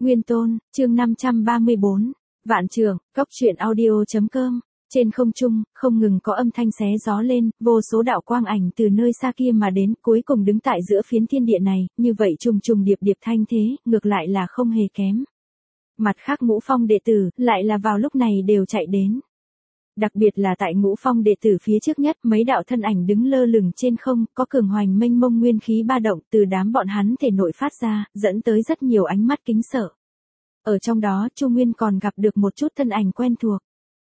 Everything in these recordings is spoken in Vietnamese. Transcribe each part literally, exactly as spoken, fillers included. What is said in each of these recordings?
Nguyên Tôn, chương năm trăm ba mươi bốn. Vạn Trường, Cốc truyện audio.com. Trên không trung, không ngừng có âm thanh xé gió lên, vô số đạo quang ảnh từ nơi xa kia mà đến, cuối cùng đứng tại giữa phiến thiên địa này, như vậy trùng trùng điệp điệp thanh thế, ngược lại là không hề kém. Mặt khác Ngũ Phong đệ tử, lại là vào lúc này đều chạy đến. Đặc biệt là tại Ngũ Phong đệ tử phía trước nhất, mấy đạo thân ảnh đứng lơ lửng trên không, có cường hoành mênh mông nguyên khí ba động từ đám bọn hắn thể nội phát ra, dẫn tới rất nhiều ánh mắt kính sợ. Ở trong đó, Chu Nguyên còn gặp được một chút thân ảnh quen thuộc.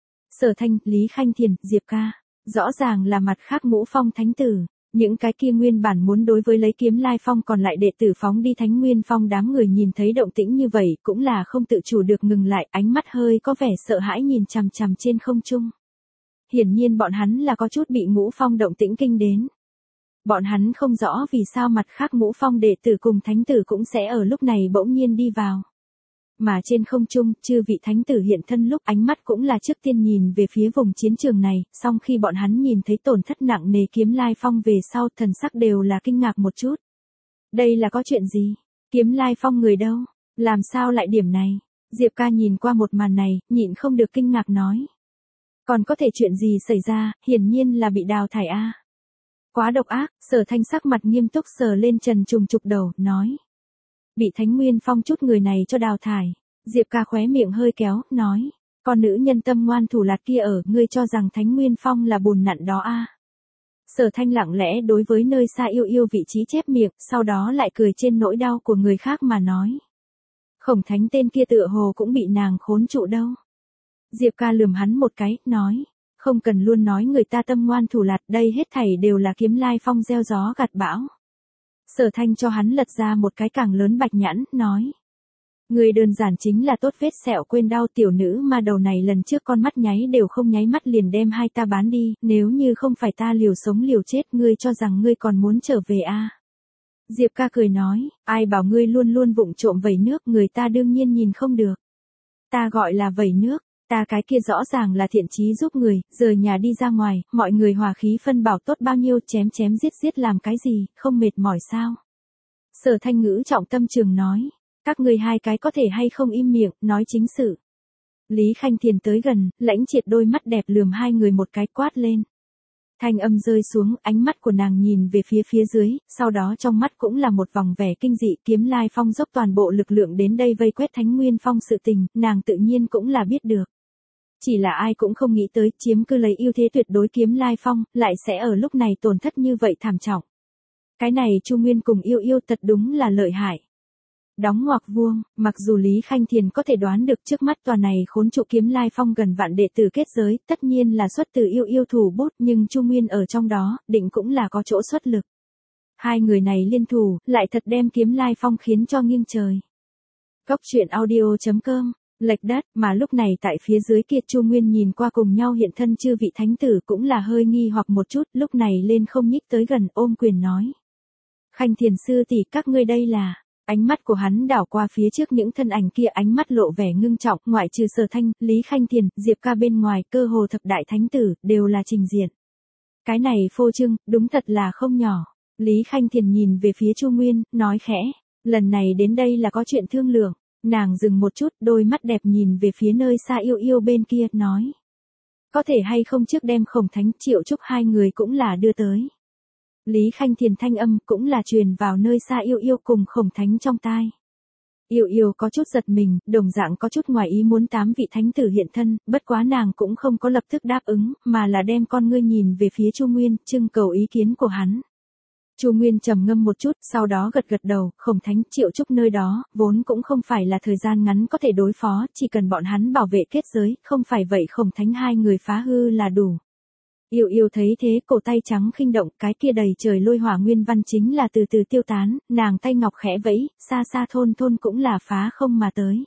Sở Thanh, Lý Khanh Thiền, Diệp Ca, rõ ràng là mặt khác Ngũ Phong thánh tử. Những cái kia nguyên bản muốn đối với lấy Kiếm Lai Phong còn lại đệ tử phóng đi Thánh Nguyên Phong, đám người nhìn thấy động tĩnh như vậy cũng là không tự chủ được ngừng lại, ánh mắt hơi có vẻ sợ hãi nhìn chằm chằm trên không trung. Hiển nhiên bọn hắn là có chút bị Ngũ Phong động tĩnh kinh đến. Bọn hắn không rõ vì sao mặt khác Ngũ Phong đệ tử cùng thánh tử cũng sẽ ở lúc này bỗng nhiên đi vào. Mà trên không trung, chư vị thánh tử hiện thân lúc ánh mắt cũng là trước tiên nhìn về phía vùng chiến trường này, song khi bọn hắn nhìn thấy tổn thất nặng nề Kiếm Lai Phong về sau, thần sắc đều là kinh ngạc một chút. Đây là có chuyện gì? Kiếm Lai Phong người đâu? Làm sao lại điểm này? Diệp Ca nhìn qua một màn này, nhịn không được kinh ngạc nói. Còn có thể chuyện gì xảy ra, hiển nhiên là bị đào thải a. Quá độc ác, Sở Thanh sắc mặt nghiêm túc sờ lên trần trùng trục đầu, nói. Bị Thánh Nguyên Phong chút người này cho đào thải. Diệp Ca khóe miệng hơi kéo, nói. Con nữ nhân tâm ngoan thủ lạt kia ở, ngươi cho rằng Thánh Nguyên Phong là bùn nặn đó a? Sở Thanh lặng lẽ đối với nơi xa yêu yêu vị trí chép miệng, sau đó lại cười trên nỗi đau của người khác mà nói. Khổng Thánh tên kia tựa hồ cũng bị nàng khốn trụ đâu. Diệp Ca lườm hắn một cái, nói. Không cần luôn nói người ta tâm ngoan thủ lạt, đây hết thảy đều là Kiếm Lai Phong gieo gió gặt bão. Sở Thanh cho hắn lật ra một cái càng lớn bạch nhãn, nói. Người đơn giản chính là tốt vết sẹo quên đau tiểu nữ mà đầu này lần trước con mắt nháy đều không nháy mắt liền đem hai ta bán đi, nếu như không phải ta liều sống liều chết ngươi cho rằng ngươi còn muốn trở về a? À? Diệp Ca cười nói, ai bảo ngươi luôn luôn vụng trộm vẩy nước, người ta đương nhiên nhìn không được. Ta gọi là vẩy nước. Ta cái kia rõ ràng là thiện chí giúp người, rời nhà đi ra ngoài, mọi người hòa khí phân bảo tốt bao nhiêu, chém chém giết giết làm cái gì, không mệt mỏi sao? Sở Thanh ngữ trọng tâm trường nói, các người hai cái có thể hay không im miệng, nói chính sự. Lý Khanh Thiền tới gần, lãnh triệt đôi mắt đẹp lườm hai người một cái quát lên. Thanh âm rơi xuống, ánh mắt của nàng nhìn về phía phía dưới, sau đó trong mắt cũng là một vòng vẻ kinh dị. Kiếm Lai Phong dốc toàn bộ lực lượng đến đây vây quét Thánh Nguyên Phong sự tình, nàng tự nhiên cũng là biết được. Chỉ là ai cũng không nghĩ tới chiếm cứ lấy ưu thế tuyệt đối Kiếm Lai Phong, lại sẽ ở lúc này tổn thất như vậy thảm trọng. Cái này Chu Nguyên cùng yêu yêu thật đúng là lợi hại. Đóng ngoặc vuông, mặc dù Lý Khanh Thiền có thể đoán được trước mắt tòa này khốn trụ Kiếm Lai Phong gần vạn đệ tử kết giới, tất nhiên là xuất từ yêu yêu thủ bút, nhưng Chu Nguyên ở trong đó, định cũng là có chỗ xuất lực. Hai người này liên thủ, lại thật đem Kiếm Lai Phong khiến cho nghiêng trời. Cốc truyện audio.com. Lệch đất, mà lúc này tại phía dưới kia Chu Nguyên nhìn qua cùng nhau hiện thân chư vị thánh tử cũng là hơi nghi hoặc một chút, lúc này lên không nhích tới gần ôm quyền nói. Khanh Thiền sư tỷ các ngươi đây là, ánh mắt của hắn đảo qua phía trước những thân ảnh kia, ánh mắt lộ vẻ ngưng trọng, ngoại trừ Sở Thanh, Lý Khanh Thiền, Diệp Ca bên ngoài, cơ hồ thập đại thánh tử, đều là trình diện. Cái này phô trương, đúng thật là không nhỏ. Lý Khanh Thiền nhìn về phía Chu Nguyên, nói khẽ, lần này đến đây là có chuyện thương lượng. Nàng dừng một chút, đôi mắt đẹp nhìn về phía nơi xa yêu yêu bên kia, nói. Có thể hay không trước đem Khổng Thánh Triệu Trúc hai người cũng là đưa tới. Lý Khanh Thiền thanh âm cũng là truyền vào nơi xa yêu yêu cùng Khổng Thánh trong tai. Yêu yêu có chút giật mình, đồng dạng có chút ngoài ý muốn tám vị thánh tử hiện thân, bất quá nàng cũng không có lập tức đáp ứng, mà là đem con ngươi nhìn về phía Chu Nguyên, trưng cầu ý kiến của hắn. Chu Nguyên trầm ngâm một chút, sau đó gật gật đầu, Khổng Thánh Triệu Trúc nơi đó, vốn cũng không phải là thời gian ngắn có thể đối phó, chỉ cần bọn hắn bảo vệ kết giới, không phải vậy Khổng Thánh hai người phá hư là đủ. Yêu yêu thấy thế, cổ tay trắng khinh động, cái kia đầy trời lôi hỏa nguyên văn chính là từ từ tiêu tán, nàng tay ngọc khẽ vẫy, xa xa thôn thôn cũng là phá không mà tới.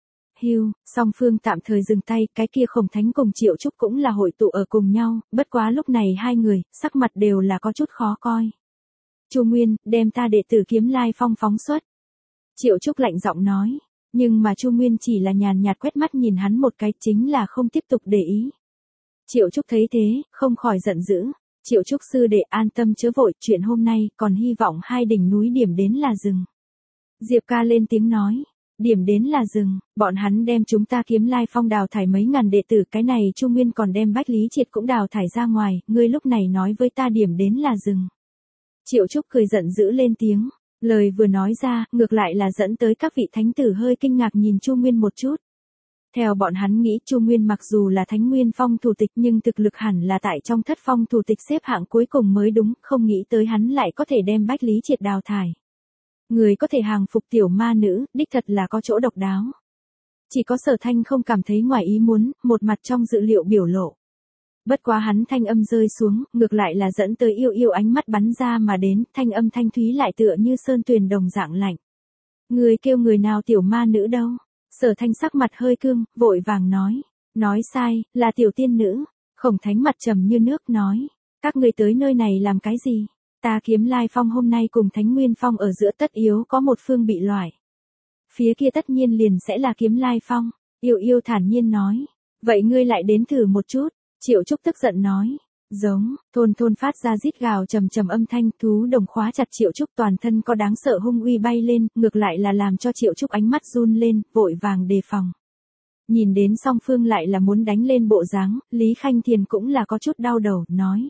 Hưu, song phương tạm thời dừng tay, cái kia Khổng Thánh cùng Triệu Trúc cũng là hội tụ ở cùng nhau, bất quá lúc này hai người, sắc mặt đều là có chút khó coi. Chu Nguyên, đem ta đệ tử Kiếm Lai Phong phóng xuất. Triệu Trúc lạnh giọng nói, nhưng mà Chu Nguyên chỉ là nhàn nhạt quét mắt nhìn hắn một cái, chính là không tiếp tục để ý. Triệu Trúc thấy thế, không khỏi giận dữ. Triệu Trúc sư đệ an tâm chớ vội, chuyện hôm nay còn hy vọng hai đỉnh núi điểm đến là rừng. Diệp Ca lên tiếng nói, Điểm đến là rừng, bọn hắn đem chúng ta Kiếm Lai Phong đào thải mấy ngàn đệ tử, cái này Chu Nguyên còn đem Bách Lý Triệt cũng đào thải ra ngoài, ngươi lúc này nói với ta điểm đến là rừng. Triệu Trúc cười giận dữ lên tiếng, lời vừa nói ra, ngược lại là dẫn tới các vị thánh tử hơi kinh ngạc nhìn Chu Nguyên một chút. Theo bọn hắn nghĩ Chu Nguyên mặc dù là Thánh Nguyên Phong thủ tịch nhưng thực lực hẳn là tại trong thất phong thủ tịch xếp hạng cuối cùng mới đúng, không nghĩ tới hắn lại có thể đem Bách Lý Triệt đào thải. Người có thể hàng phục tiểu ma nữ, đích thật là có chỗ độc đáo. Chỉ có Sở Thanh không cảm thấy ngoài ý muốn, một mặt trong dự liệu biểu lộ. Bất quá hắn thanh âm rơi xuống, ngược lại là dẫn tới yêu yêu ánh mắt bắn ra mà đến, thanh âm thanh thúy lại tựa như sơn tuyền đồng dạng lạnh. Người kêu người nào tiểu ma nữ đâu? Sở Thanh sắc mặt hơi cương, vội vàng nói. Nói sai, là tiểu tiên nữ. Khổng Thánh mặt trầm như nước nói. Các người tới nơi này làm cái gì? Ta Kiếm Lai Phong hôm nay cùng Thánh Nguyên Phong ở giữa tất yếu có một phương bị loại. Phía kia tất nhiên liền sẽ là Kiếm Lai Phong. Yêu yêu thản nhiên nói. Vậy ngươi lại đến thử một chút. Triệu Trúc tức giận nói. Giống, thôn thôn phát ra rít gào trầm trầm âm thanh, thú đồng khóa chặt Triệu Trúc, toàn thân có đáng sợ hung uy bay lên, ngược lại là làm cho Triệu Trúc ánh mắt run lên, vội vàng đề phòng. Nhìn đến song phương lại là muốn đánh lên bộ dáng, Lý Khanh Thiền cũng là có chút đau đầu, nói.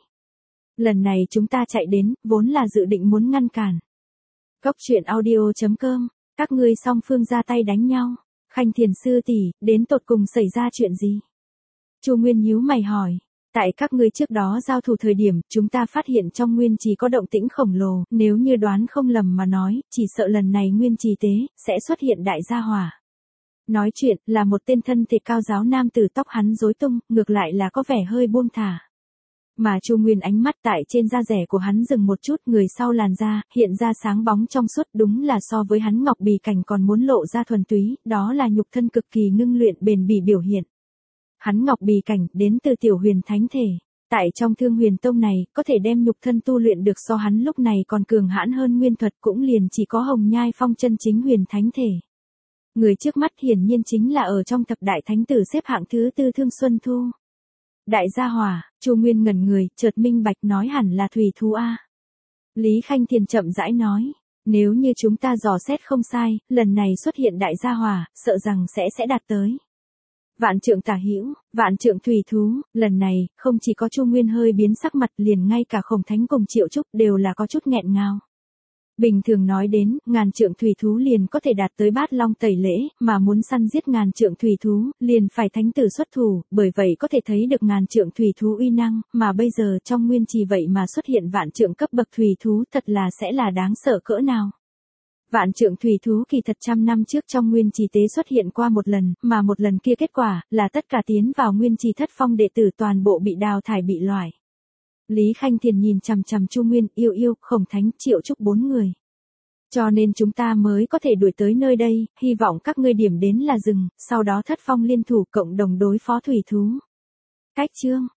Lần này chúng ta chạy đến, vốn là dự định muốn ngăn cản. Cốc truyện audio chấm com, các ngươi song phương ra tay đánh nhau. Khanh Thiền sư tỷ, đến tột cùng xảy ra chuyện gì? Chu Nguyên nhíu mày hỏi. Tại các ngươi trước đó giao thủ thời điểm, chúng ta phát hiện trong nguyên trì có động tĩnh khổng lồ, nếu như đoán không lầm mà nói, chỉ sợ lần này nguyên trì tế, sẽ xuất hiện đại gia hỏa. Nói chuyện, là một tên thân thể cao giáo nam tử, tóc hắn rối tung, ngược lại là có vẻ hơi buông thả. Mà Chu Nguyên ánh mắt tại trên da rẻ của hắn dừng một chút, người sau làn da, hiện ra sáng bóng trong suốt, đúng là so với hắn ngọc bì cảnh còn muốn lộ ra thuần túy, đó là nhục thân cực kỳ ngưng luyện bền bỉ biểu hiện. Hắn ngọc bì cảnh, đến từ tiểu huyền thánh thể. Tại trong Thương Huyền Tông này, có thể đem nhục thân tu luyện được so hắn lúc này còn cường hãn hơn nguyên thuật, cũng liền chỉ có Hồng Nhai Phong chân chính huyền thánh thể. Người trước mắt hiển nhiên chính là ở trong thập đại thánh tử xếp hạng thứ tư Thương Xuân Thu. Đại gia hỏa, Chu Nguyên ngẩn người, chợt minh bạch nói hẳn là thủy thú a. Lý Khanh Thiền chậm rãi nói, nếu như chúng ta dò xét không sai, lần này xuất hiện đại gia hỏa, sợ rằng sẽ sẽ đạt tới vạn trượng tả hữu, vạn trượng thủy thú. Lần này, không chỉ có Chu Nguyên hơi biến sắc mặt, liền ngay cả Khổng Thánh cùng Triệu Trúc đều là có chút nghẹn ngào. Bình thường nói đến, ngàn trượng thủy thú liền có thể đạt tới bát long tẩy lễ, mà muốn săn giết ngàn trượng thủy thú, liền phải thánh tử xuất thủ, bởi vậy có thể thấy được ngàn trượng thủy thú uy năng, mà bây giờ trong nguyên trì vậy mà xuất hiện vạn trượng cấp bậc thủy thú, thật là sẽ là đáng sợ cỡ nào. Vạn trượng thủy thú kỳ thật trăm năm trước trong nguyên trì tế xuất hiện qua một lần, mà một lần kia kết quả, là tất cả tiến vào nguyên trì thất phong đệ tử toàn bộ bị đào thải bị loại. Lý Khanh Thiền nhìn chằm chằm Chu Nguyên, yêu yêu, Khổng Thánh, Triệu Trúc bốn người. Cho nên chúng ta mới có thể đuổi tới nơi đây, hy vọng các ngươi điểm đến là rừng, sau đó thất phong liên thủ cộng đồng đối phó thủy thú. Cách chương.